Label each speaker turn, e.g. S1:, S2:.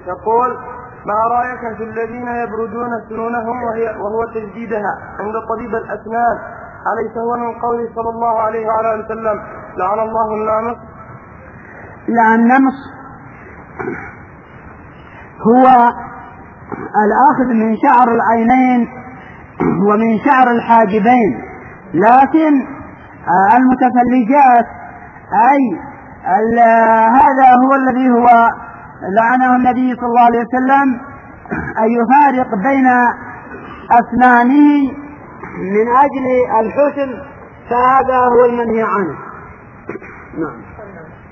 S1: يقول: ما رأيك في الذين يبردون سنونهم وهو تجديدها عند طبيب الأسنان؟ أليس هو من قوله صلى الله عليه وعلى وسلم: لعن الله النامص؟
S2: لعن النمص هو الأخذ من شعر العينين ومن شعر الحاجبين، لكن المتفلجات أي هذا هو الذي هو لعنه النبي صلى الله عليه وسلم أن يفارق بين أسنانه من أجل الحسن، فهذا هو المنهي عنه. نعم.